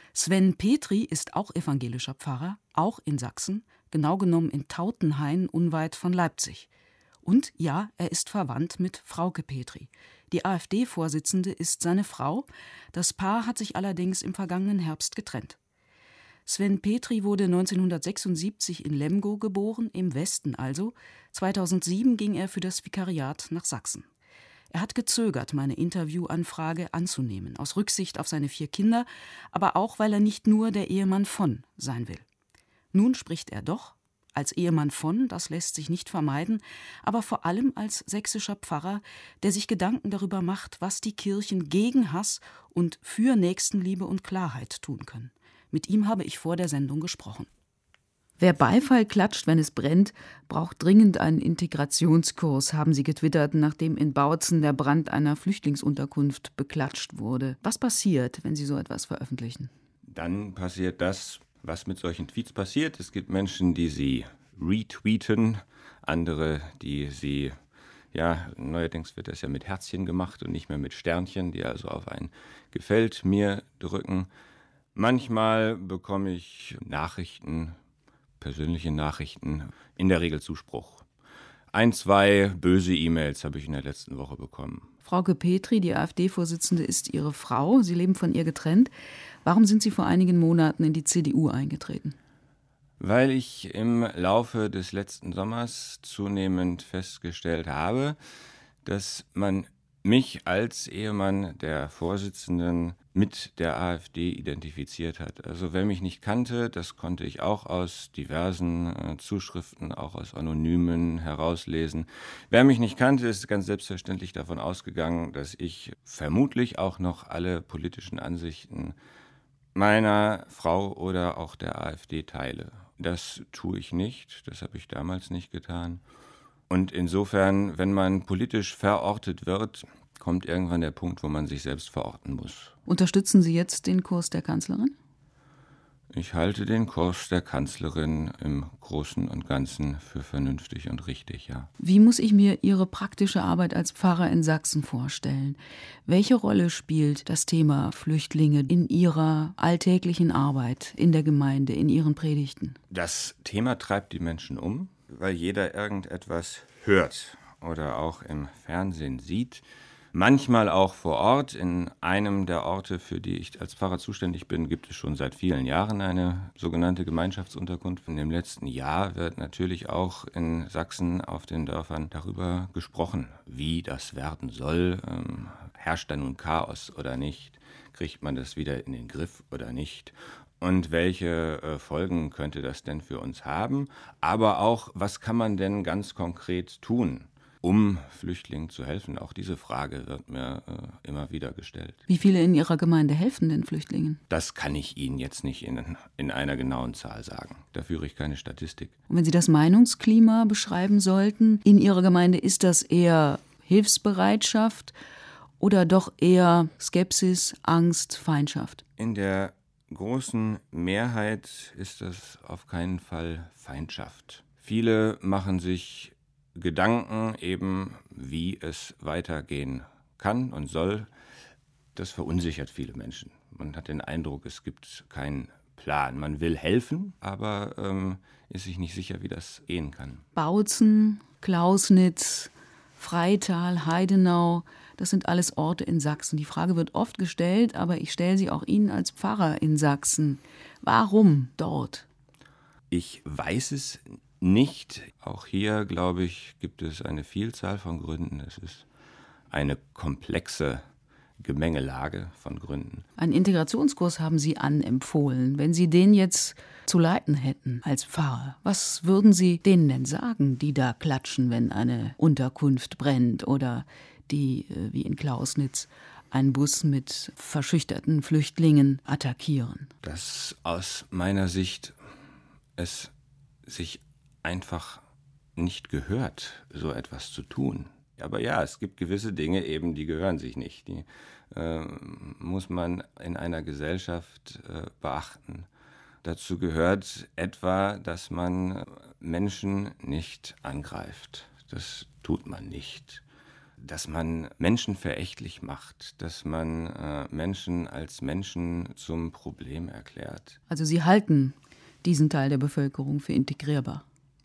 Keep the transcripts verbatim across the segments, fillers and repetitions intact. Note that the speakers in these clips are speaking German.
Sven Petri ist auch evangelischer Pfarrer, auch in Sachsen, genau genommen in Tautenhain unweit von Leipzig. Und ja, er ist verwandt mit Frauke Petri. Die AfD-Vorsitzende ist seine Frau. Das Paar hat sich allerdings im vergangenen Herbst getrennt. Sven Petri wurde neunzehnhundertsechsundsiebzig in Lemgo geboren, im Westen also. zweitausendsieben ging er für das Vikariat nach Sachsen. Er hat gezögert, meine Interviewanfrage anzunehmen, aus Rücksicht auf seine vier Kinder, aber auch, weil er nicht nur der Ehemann von sein will. Nun spricht er doch, als Ehemann von, das lässt sich nicht vermeiden, aber vor allem als sächsischer Pfarrer, der sich Gedanken darüber macht, was die Kirchen gegen Hass und für Nächstenliebe und Klarheit tun können. Mit ihm habe ich vor der Sendung gesprochen. Wer Beifall klatscht, wenn es brennt, braucht dringend einen Integrationskurs, haben Sie getwittert, nachdem in Bautzen der Brand einer Flüchtlingsunterkunft beklatscht wurde. Was passiert, wenn Sie so etwas veröffentlichen? Dann passiert das, was mit solchen Tweets passiert. Es gibt Menschen, die sie retweeten, andere, die sie, ja, neuerdings wird das ja mit Herzchen gemacht und nicht mehr mit Sternchen, die also auf ein Gefällt mir drücken. Manchmal bekomme ich Nachrichten, persönliche Nachrichten, in der Regel Zuspruch. Ein, zwei böse E-Mails habe ich in der letzten Woche bekommen. Frauke Petri, die AfD-Vorsitzende, ist Ihre Frau. Sie leben von ihr getrennt. Warum sind Sie vor einigen Monaten in die C D U eingetreten? Weil ich im Laufe des letzten Sommers zunehmend festgestellt habe, dass man mich als Ehemann der Vorsitzenden mit der AfD identifiziert hat. Also wer mich nicht kannte, das konnte ich auch aus diversen äh, Zuschriften, auch aus Anonymen herauslesen. Wer mich nicht kannte, ist ganz selbstverständlich davon ausgegangen, dass ich vermutlich auch noch alle politischen Ansichten meiner Frau oder auch der AfD teile. Das tue ich nicht, das habe ich damals nicht getan. Und insofern, wenn man politisch verortet wird, kommt irgendwann der Punkt, wo man sich selbst verorten muss. Unterstützen Sie jetzt den Kurs der Kanzlerin? Ich halte den Kurs der Kanzlerin im Großen und Ganzen für vernünftig und richtig, ja. Wie muss ich mir Ihre praktische Arbeit als Pfarrer in Sachsen vorstellen? Welche Rolle spielt das Thema Flüchtlinge in Ihrer alltäglichen Arbeit, in der Gemeinde, in Ihren Predigten? Das Thema treibt die Menschen um, weil jeder irgendetwas hört oder auch im Fernsehen sieht. Manchmal auch vor Ort. In einem der Orte, für die ich als Pfarrer zuständig bin, gibt es schon seit vielen Jahren eine sogenannte Gemeinschaftsunterkunft. In dem letzten Jahr wird natürlich auch in Sachsen auf den Dörfern darüber gesprochen, wie das werden soll. Ähm, herrscht da nun Chaos oder nicht? Kriegt man das wieder in den Griff oder nicht? Und welche äh, Folgen könnte das denn für uns haben? Aber auch, was kann man denn ganz konkret tun, um Flüchtlingen zu helfen? Auch diese Frage wird mir äh, immer wieder gestellt. Wie viele in Ihrer Gemeinde helfen den Flüchtlingen? Das kann ich Ihnen jetzt nicht in, in einer genauen Zahl sagen. Da führe ich keine Statistik. Und wenn Sie das Meinungsklima beschreiben sollten, in Ihrer Gemeinde, ist das eher Hilfsbereitschaft oder doch eher Skepsis, Angst, Feindschaft? In der großen Mehrheit ist das auf keinen Fall Feindschaft. Viele machen sich Gedanken eben, wie es weitergehen kann und soll. Das verunsichert viele Menschen. Man hat den Eindruck, es gibt keinen Plan. Man will helfen, aber ähm, ist sich nicht sicher, wie das gehen kann. Bautzen, Klausnitz, Freital, Heidenau, das sind alles Orte in Sachsen. Die Frage wird oft gestellt, aber ich stelle sie auch Ihnen als Pfarrer in Sachsen. Warum dort? Ich weiß es nicht. Auch hier, glaube ich, gibt es eine Vielzahl von Gründen. Es ist eine komplexe Gemengelage von Gründen. Einen Integrationskurs haben Sie anempfohlen. Wenn Sie den jetzt zu leiten hätten als Pfarrer, was würden Sie denen denn sagen, die da klatschen, wenn eine Unterkunft brennt oder die, wie in Klausnitz, einen Bus mit verschüchterten Flüchtlingen attackieren? Dass aus meiner Sicht es sich einfach nicht gehört, so etwas zu tun. Aber ja, es gibt gewisse Dinge eben, die gehören sich nicht. Die äh, muss man in einer Gesellschaft äh, beachten. Dazu gehört etwa, dass man Menschen nicht angreift. Das tut man nicht. dass man Menschen verächtlich macht, dass man äh, Menschen als Menschen zum Problem erklärt. Also Sie halten diesen Teil der Bevölkerung für integrierbar?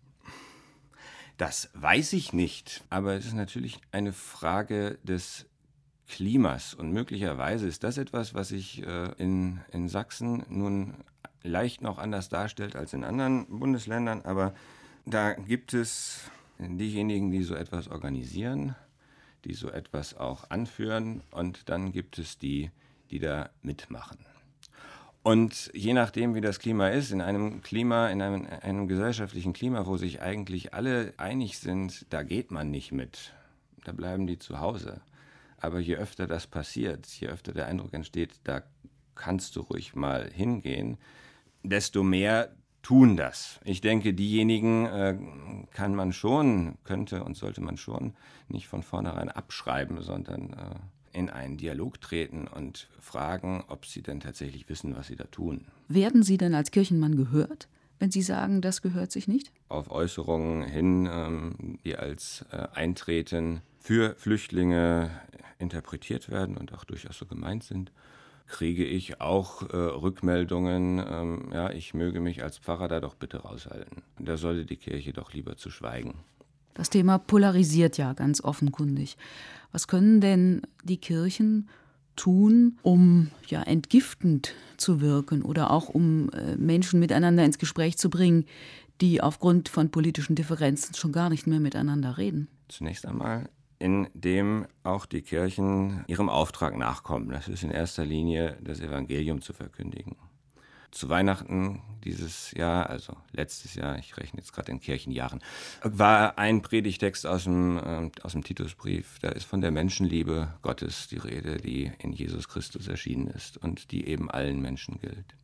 Das weiß ich nicht, aber es ist natürlich eine Frage des Klimas und möglicherweise ist das etwas, was sich äh, in, in Sachsen nun leicht noch anders darstellt als in anderen Bundesländern, aber da gibt es diejenigen, die so etwas organisieren, die so etwas auch anführen und dann gibt es die, die da mitmachen. Und je nachdem, wie das Klima ist, in einem Klima, in einem, einem gesellschaftlichen Klima, wo sich eigentlich alle einig sind, da geht man nicht mit, da bleiben die zu Hause. Aber je öfter das passiert, je öfter der Eindruck entsteht, da kannst du ruhig mal hingehen, desto mehr tun das. Ich denke, diejenigen äh, kann man schon, könnte und sollte man schon nicht von vornherein abschreiben, sondern äh, in einen Dialog treten und fragen, ob sie denn tatsächlich wissen, was sie da tun. Werden Sie denn als Kirchenmann gehört, wenn Sie sagen, das gehört sich nicht? Auf Äußerungen hin, ähm, die als äh, Eintreten für Flüchtlinge interpretiert werden und auch durchaus so gemeint sind, kriege ich auch äh, Rückmeldungen, ähm, ja, ich möge mich als Pfarrer da doch bitte raushalten. Da sollte die Kirche doch lieber zu schweigen. Das Thema polarisiert ja ganz offenkundig. Was können denn die Kirchen tun, um ja entgiftend zu wirken oder auch um äh, Menschen miteinander ins Gespräch zu bringen, die aufgrund von politischen Differenzen schon gar nicht mehr miteinander reden? Zunächst einmal, indem auch die Kirchen ihrem Auftrag nachkommen. Das ist in erster Linie das Evangelium zu verkündigen. Zu Weihnachten dieses Jahr, also letztes Jahr, ich rechne jetzt gerade in Kirchenjahren, war ein Predigtext aus dem, äh, aus dem Titusbrief. Da ist von der Menschenliebe Gottes die Rede, die in Jesus Christus erschienen ist und die eben allen Menschen gilt.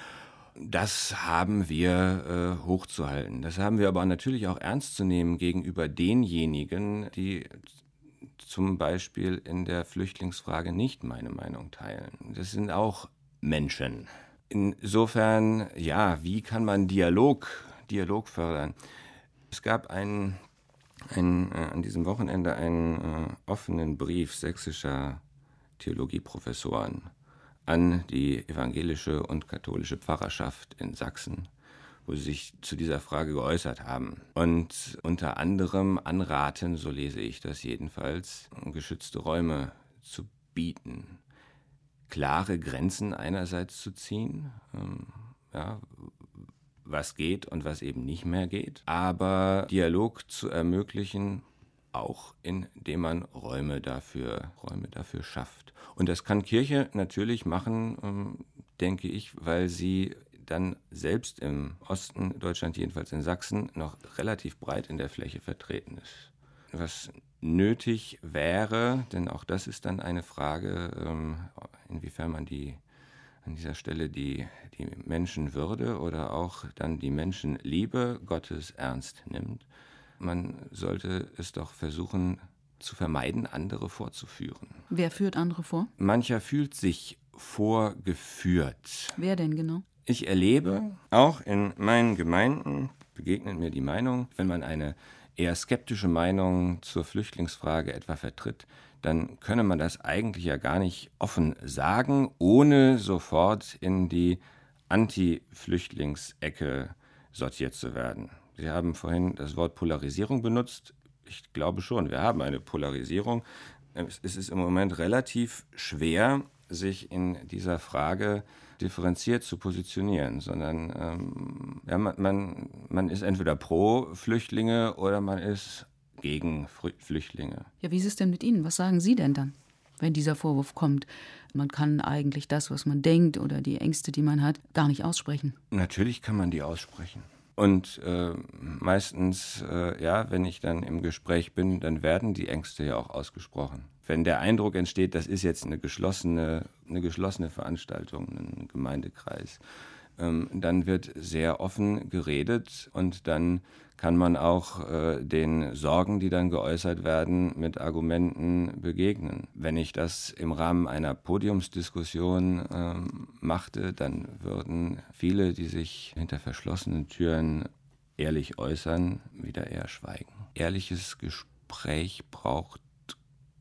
Das haben wir äh, hochzuhalten. Das haben wir aber natürlich auch ernst zu nehmen gegenüber denjenigen, die zum Beispiel in der Flüchtlingsfrage nicht meine Meinung teilen. Das sind auch Menschen. Insofern, ja, wie kann man Dialog, Dialog fördern? Es gab einen, einen, äh, an diesem Wochenende einen äh, offenen Brief sächsischer Theologieprofessoren an die evangelische und katholische Pfarrerschaft in Sachsen, wo sie sich zu dieser Frage geäußert haben. Und unter anderem anraten, so lese ich das jedenfalls, geschützte Räume zu bieten. Klare Grenzen einerseits zu ziehen, ähm, ja, was geht und was eben nicht mehr geht, aber Dialog zu ermöglichen, auch indem man Räume dafür, Räume dafür schafft. Und das kann Kirche natürlich machen, ähm, denke ich, weil sie dann selbst im Osten Deutschland, jedenfalls in Sachsen, noch relativ breit in der Fläche vertreten ist. Was nötig wäre, denn auch das ist dann eine Frage, ähm, inwiefern man die an dieser Stelle die, die Menschenwürde oder auch dann die Menschenliebe Gottes ernst nimmt. Man sollte es doch versuchen zu vermeiden, andere vorzuführen. Wer führt andere vor? Mancher fühlt sich vorgeführt. Wer denn genau? Ich erlebe, auch in meinen Gemeinden begegnet mir die Meinung, wenn man eine eher skeptische Meinung zur Flüchtlingsfrage etwa vertritt, dann könne man das eigentlich ja gar nicht offen sagen, ohne sofort in die Anti-Flüchtlingsecke sortiert zu werden. Sie haben vorhin das Wort Polarisierung benutzt. Ich glaube schon, wir haben eine Polarisierung. Es ist im Moment relativ schwer, sich in dieser Frage differenziert zu positionieren, sondern ähm, ja, man, man, man ist entweder pro Flüchtlinge oder man ist gegen Flüchtlinge. Ja, wie ist es denn mit Ihnen? Was sagen Sie denn dann, wenn dieser Vorwurf kommt? Man kann eigentlich das, was man denkt oder die Ängste, die man hat, gar nicht aussprechen. Natürlich kann man die aussprechen. Und äh, meistens, äh, ja, wenn ich dann im Gespräch bin, dann werden die Ängste ja auch ausgesprochen. Wenn der Eindruck entsteht, das ist jetzt eine geschlossene, eine geschlossene Veranstaltung, ein Gemeindekreis, ähm, dann wird sehr offen geredet und dann kann man auch äh, den Sorgen, die dann geäußert werden, mit Argumenten begegnen. Wenn ich das im Rahmen einer Podiumsdiskussion ähm, machte, dann würden viele, die sich hinter verschlossenen Türen ehrlich äußern, wieder eher schweigen. Ehrliches Gespräch braucht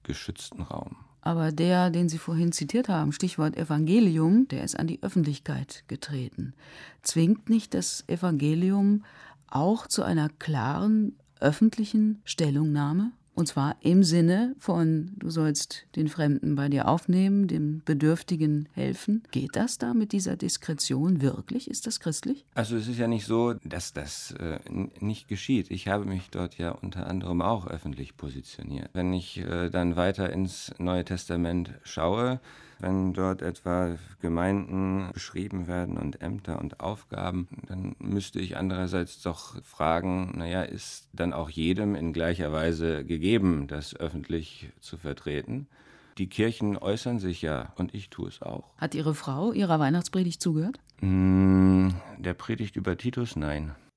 geschützten Raum. Aber der, den Sie vorhin zitiert haben, Stichwort Evangelium, der ist an die Öffentlichkeit getreten. Zwingt nicht das Evangelium auch zu einer klaren öffentlichen Stellungnahme? Und zwar im Sinne von, du sollst den Fremden bei dir aufnehmen, dem Bedürftigen helfen. Geht das da mit dieser Diskretion wirklich? Ist das christlich? Also es ist ja nicht so, dass das äh, nicht geschieht. Ich habe mich dort ja unter anderem auch öffentlich positioniert. Wenn ich äh, dann weiter ins Neue Testament schaue, wenn dort etwa Gemeinden beschrieben werden und Ämter und Aufgaben, dann müsste ich andererseits doch fragen, naja, ist dann auch jedem in gleicher Weise gegeben, das öffentlich zu vertreten? Die Kirchen äußern sich ja und ich tue es auch. Hat Ihre Frau Ihrer Weihnachtspredigt zugehört? Mm, der Predigt über Titus, nein.